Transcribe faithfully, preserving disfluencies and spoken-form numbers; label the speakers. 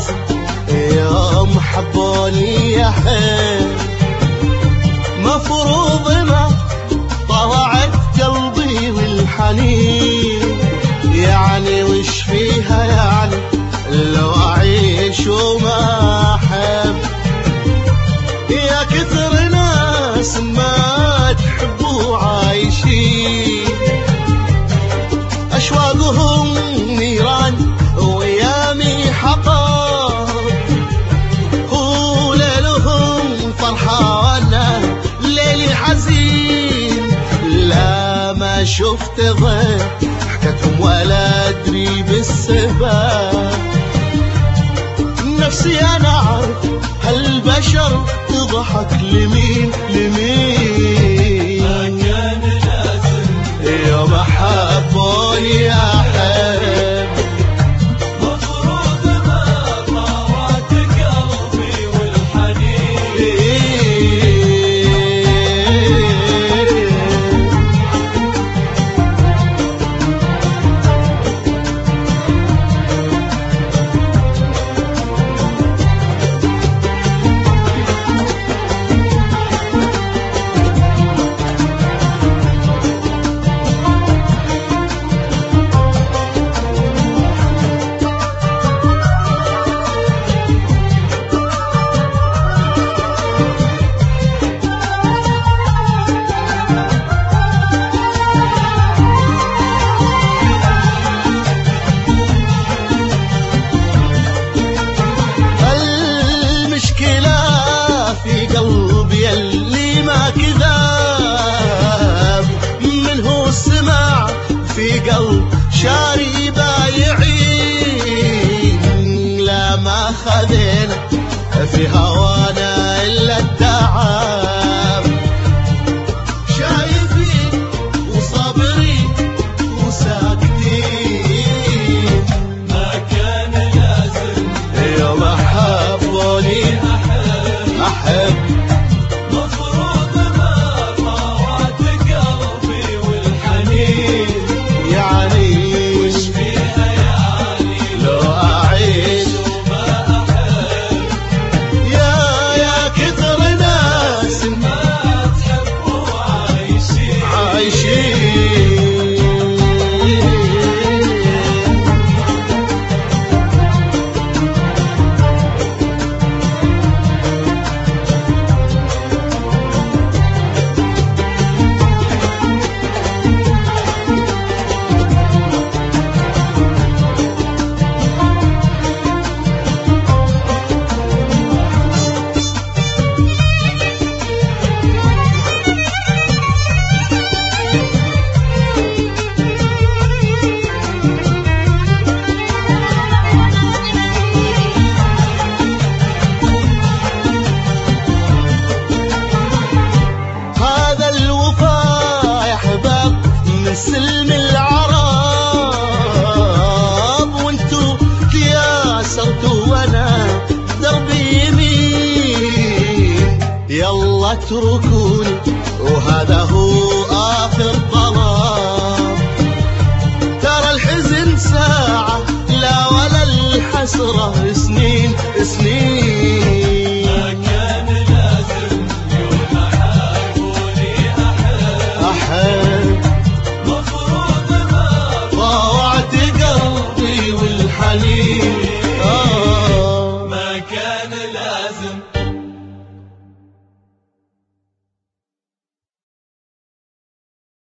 Speaker 1: لازم يوم حبوني أحب، مفروض ما طوعت قلبي والحنين، يعني وش فيها يعني لو أعيش وما أحب. يا كثر ناس ما تحبوا عايشين، أشواقهم نيران ويامي حطب، وليلهم فرحة وانا ليلي حزين. لا ما شفت ضيف حكتهم ولا أدري بالسبب، نفسي أنا أعرف هالبشر تضحك لمين لمين.
Speaker 2: ما كان لازم
Speaker 1: يوم حبوني أحب،
Speaker 2: مفروض ما طاوعت قلبي والحنين.
Speaker 1: قلبي اللي ما كذاب، من هو السمع في قلب شاري بايعين. لا ما خذينا في هوانا إلا التعب، شايفين وصابرين وساكتين.
Speaker 2: ما كان لازم
Speaker 1: يوم حبوني أحب،
Speaker 2: مفروض ما طاوعت قلبي والحنين.
Speaker 1: يعني
Speaker 2: وش فيها يعني
Speaker 1: لو أعيش
Speaker 2: وما أحب.
Speaker 1: يا يا كثر ناس
Speaker 2: ما تحبوا عايشين
Speaker 1: عايشين. سلم العرب وانتو تياسرتوا وانا دربي يمين. يلا اتركوني وهذا هو اخر طلب، ترى الحزن ساعة لا ولا الحسرة سنين سنين.
Speaker 2: ما كان لازم يوم حبوني أحب،
Speaker 1: أحب
Speaker 2: مفروض ما
Speaker 1: طاوعت قلبي والحنين.
Speaker 2: ما كان لازم